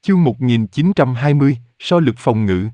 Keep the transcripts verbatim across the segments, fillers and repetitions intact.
Chương một nghìn chín trăm hai mươi, so lực phòng ngự.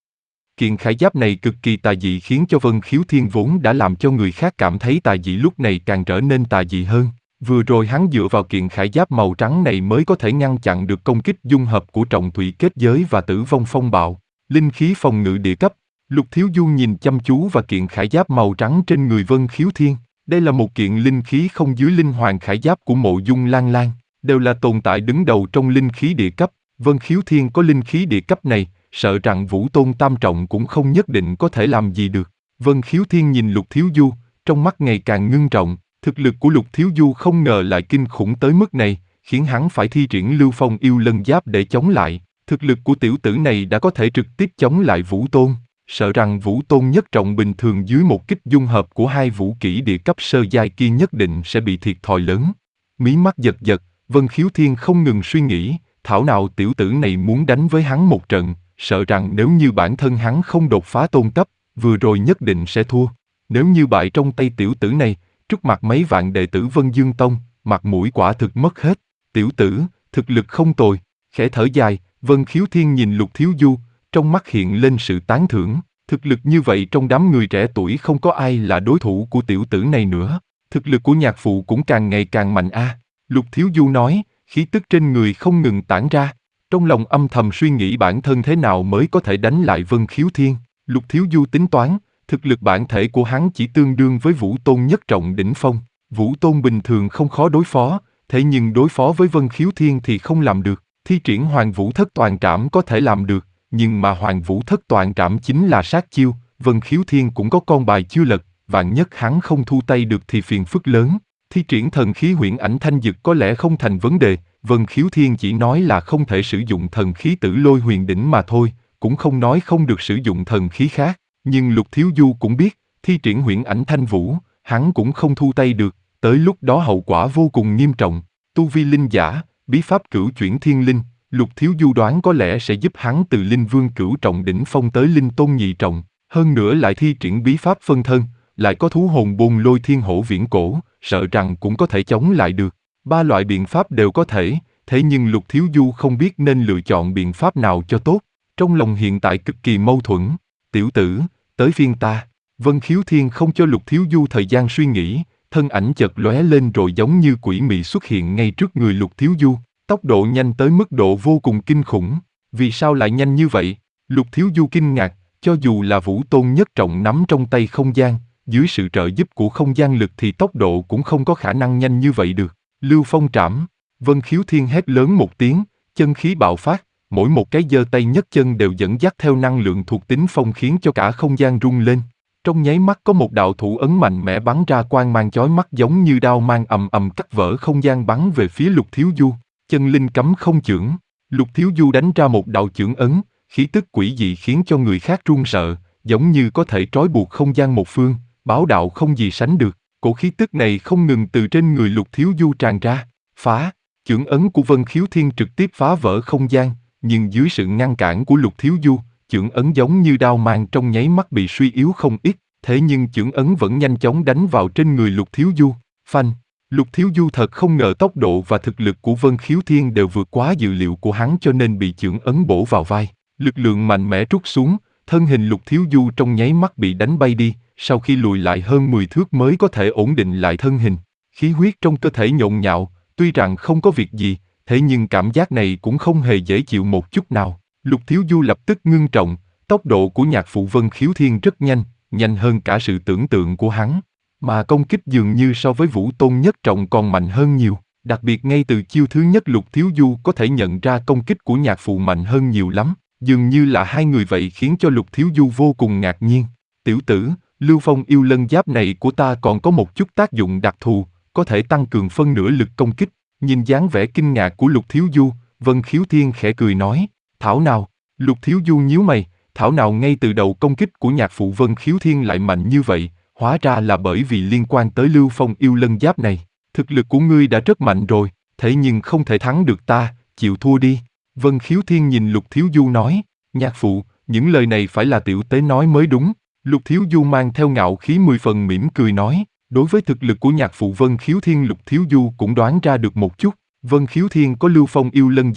Kiện khải giáp này cực kỳ tà dị khiến cho Vân Khiếu Thiên vốn đã làm cho người khác cảm thấy tà dị lúc này càng trở nên tà dị hơn. Vừa rồi hắn dựa vào kiện khải giáp màu trắng này mới có thể ngăn chặn được công kích dung hợp của trọng thủy kết giới và tử vong phong bạo. Linh khí phòng ngự địa cấp. Lục Thiếu Du nhìn chăm chú vào kiện khải giáp màu trắng trên người Vân Khiếu Thiên. Đây là một kiện linh khí không dưới linh hoàng khải giáp của Mộ Dung Lan Lan, đều là tồn tại đứng đầu trong linh khí địa cấp. Vân Khiếu Thiên có linh khí địa cấp này, sợ rằng Vũ Tôn Tam Trọng cũng không nhất định có thể làm gì được. Vân Khiếu Thiên nhìn Lục Thiếu Du, trong mắt ngày càng ngưng trọng. Thực lực của Lục Thiếu Du không ngờ lại kinh khủng tới mức này, khiến hắn phải thi triển Lưu Phong Yêu Lân Giáp để chống lại. Thực lực của tiểu tử này đã có thể trực tiếp chống lại Vũ Tôn, sợ rằng Vũ Tôn nhất trọng bình thường dưới một kích dung hợp của hai vũ kỹ địa cấp sơ giai kia nhất định sẽ bị thiệt thòi lớn. Mí mắt giật giật, Vân Khiếu Thiên không ngừng suy nghĩ, thảo nào tiểu tử này muốn đánh với hắn một trận, sợ rằng nếu như bản thân hắn không đột phá tôn cấp, vừa rồi nhất định sẽ thua. Nếu như bại trong tay tiểu tử này, trước mặt mấy vạn đệ tử Vân Dương Tông, mặt mũi quả thực mất hết. Tiểu tử, thực lực không tồi. Khẽ thở dài, Vân Khiếu Thiên nhìn Lục Thiếu Du, trong mắt hiện lên sự tán thưởng. Thực lực như vậy trong đám người trẻ tuổi không có ai là đối thủ của tiểu tử này nữa. Thực lực của nhạc phụ cũng càng ngày càng mạnh a. À. Lục Thiếu Du nói, khí tức trên người không ngừng tản ra. Trong lòng âm thầm suy nghĩ bản thân thế nào mới có thể đánh lại Vân Khiếu Thiên. Lục Thiếu Du tính toán, thực lực bản thể của hắn chỉ tương đương với Vũ Tôn nhất trọng đỉnh phong. Vũ Tôn bình thường không khó đối phó, thế nhưng đối phó với Vân Khiếu Thiên thì không làm được. Thi triển Hoàng Vũ Thất Toàn Trảm có thể làm được, nhưng mà Hoàng Vũ Thất Toàn Trảm chính là sát chiêu, Vân Khiếu Thiên cũng có con bài chưa lật, vạn nhất hắn không thu tay được thì phiền phức lớn. Thi triển thần khí Huyễn Ảnh Thanh Dực có lẽ không thành vấn đề, Vân Khiếu Thiên chỉ nói là không thể sử dụng thần khí Tử Lôi Huyền Đỉnh mà thôi, cũng không nói không được sử dụng thần khí khác. Nhưng Lục Thiếu Du cũng biết, thi triển Huyễn Ảnh Thanh Vũ, hắn cũng không thu tay được, tới lúc đó hậu quả vô cùng nghiêm trọng. Tu vi linh giả, bí pháp Cửu Chuyển Thiên Linh, Lục Thiếu Du đoán có lẽ sẽ giúp hắn từ Linh Vương cửu trọng đỉnh phong tới Linh Tôn nhị trọng, hơn nữa lại thi triển bí pháp phân thân, lại có thú hồn Bồn Lôi Thiên Hổ viễn cổ, sợ rằng cũng có thể chống lại được. Ba loại biện pháp đều có thể, thế nhưng Lục Thiếu Du không biết nên lựa chọn biện pháp nào cho tốt. Trong lòng hiện tại cực kỳ mâu thuẫn. Tiểu tử, tới phiên ta. Vân Khiếu Thiên không cho Lục Thiếu Du thời gian suy nghĩ, thân ảnh chợt lóe lên rồi giống như quỷ mị xuất hiện ngay trước người Lục Thiếu Du. Tốc độ nhanh tới mức độ vô cùng kinh khủng. Vì sao lại nhanh như vậy? Lục Thiếu Du kinh ngạc, cho dù là Vũ Tôn nhất trọng nắm trong tay không gian, dưới sự trợ giúp của không gian lực thì tốc độ cũng không có khả năng nhanh như vậy được. Lưu Phong Trảm. Vân Khiếu Thiên hét lớn một tiếng, chân khí bạo phát, mỗi một cái giơ tay nhấc chân đều dẫn dắt theo năng lượng thuộc tính phong khiến cho cả không gian rung lên. Trong nháy mắt có một đạo thủ ấn mạnh mẽ bắn ra quang mang chói mắt giống như đao mang ầm ầm cắt vỡ không gian bắn về phía Lục Thiếu Du. Chân linh cấm không chưởng. Lục Thiếu Du đánh ra một đạo chưởng ấn, khí tức quỷ dị khiến cho người khác run sợ, giống như có thể trói buộc không gian một phương, bá đạo không gì sánh được. Cổ khí tức này không ngừng từ trên người Lục Thiếu Du tràn ra, phá. Chưởng ấn của Vân Khiếu Thiên trực tiếp phá vỡ không gian, nhưng dưới sự ngăn cản của Lục Thiếu Du, chưởng ấn giống như đao mang trong nháy mắt bị suy yếu không ít, thế nhưng chưởng ấn vẫn nhanh chóng đánh vào trên người Lục Thiếu Du. Phanh. Lục Thiếu Du thật không ngờ tốc độ và thực lực của Vân Khiếu Thiên đều vượt quá dự liệu của hắn cho nên bị chưởng ấn bổ vào vai. Lực lượng mạnh mẽ trút xuống, thân hình Lục Thiếu Du trong nháy mắt bị đánh bay đi, sau khi lùi lại hơn mười thước mới có thể ổn định lại thân hình. Khí huyết trong cơ thể nhộn nhạo, tuy rằng không có việc gì, thế nhưng cảm giác này cũng không hề dễ chịu một chút nào. Lục Thiếu Du lập tức ngưng trọng, tốc độ của nhạc phụ Vân Khiếu Thiên rất nhanh, nhanh hơn cả sự tưởng tượng của hắn. Mà công kích dường như so với Vũ Tôn nhất trọng còn mạnh hơn nhiều. Đặc biệt ngay từ chiêu thứ nhất Lục Thiếu Du có thể nhận ra công kích của nhạc phụ mạnh hơn nhiều lắm. Dường như là hai người vậy khiến cho Lục Thiếu Du vô cùng ngạc nhiên. Tiểu tử, Lưu Phong Yêu Lân Giáp này của ta còn có một chút tác dụng đặc thù, có thể tăng cường phân nửa lực công kích. Nhìn dáng vẻ kinh ngạc của Lục Thiếu Du, Vân Khiếu Thiên khẽ cười nói, thảo nào. Lục Thiếu Du nhíu mày, thảo nào ngay từ đầu công kích của nhạc phụ Vân Khiếu Thiên lại mạnh như vậy. Hóa ra là bởi vì liên quan tới Lưu Phong Yêu Lân Giáp này. Thực lực của ngươi đã rất mạnh rồi, thế nhưng không thể thắng được ta, chịu thua đi. Vân Khiếu Thiên nhìn Lục Thiếu Du nói, nhạc phụ, những lời này phải là tiểu tế nói mới đúng. Lục Thiếu Du mang theo ngạo khí mười phần mỉm cười nói, đối với thực lực của nhạc phụ Vân Khiếu Thiên Lục Thiếu Du cũng đoán ra được một chút. Vân Khiếu Thiên có Lưu Phong Yêu Lân Giáp,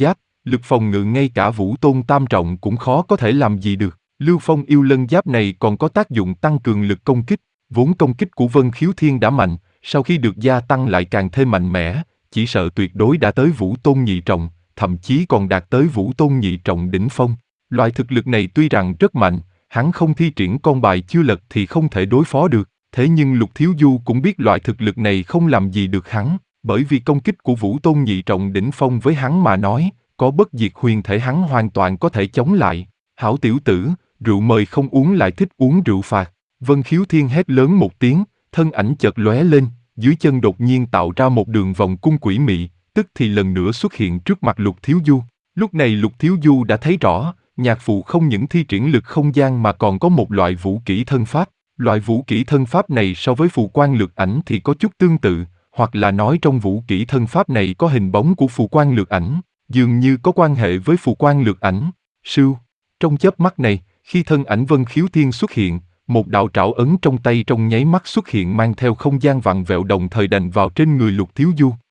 lực phòng ngự ngay cả Vũ Tôn tam trọng cũng khó có thể làm gì được. Lưu Phong yêu lân giáp này còn có tác dụng tăng cường lực công kích, vốn công kích của Vân Khiếu Thiên đã mạnh, sau khi được gia tăng lại càng thêm mạnh mẽ, chỉ sợ tuyệt đối đã tới Vũ Tôn nhị trọng, thậm chí còn đạt tới Vũ Tôn nhị trọng đỉnh phong. Loại thực lực này tuy rằng rất mạnh, hắn không thi triển con bài chưa lật thì không thể đối phó được, thế nhưng Lục Thiếu Du cũng biết loại thực lực này không làm gì được hắn, bởi vì công kích của Vũ Tôn nhị trọng đỉnh phong với hắn mà nói, có bất diệt huyền thể hắn hoàn toàn có thể chống lại. Hảo tiểu tử, rượu mời không uống lại thích uống rượu phạt. Vân Khiếu Thiên hét lớn một tiếng, thân ảnh chợt lóe lên, dưới chân đột nhiên tạo ra một đường vòng cung quỷ mị, tức thì lần nữa xuất hiện trước mặt Lục Thiếu Du. Lúc này Lục Thiếu Du đã thấy rõ, nhạc phụ không những thi triển lực không gian mà còn có một loại vũ kỹ thân pháp. Loại vũ kỹ thân pháp này so với phù quan lược ảnh thì có chút tương tự, hoặc là nói trong vũ kỹ thân pháp này có hình bóng của phù quan lược ảnh, dường như có quan hệ với phù quan lược ảnh. Sưu, trong chớp mắt này, khi thân ảnh Vân Khiếu Thiên xuất hiện, một đạo trảo ấn trong tay trong nháy mắt xuất hiện mang theo không gian vặn vẹo đồng thời đành vào trên người Lục Thiếu Du.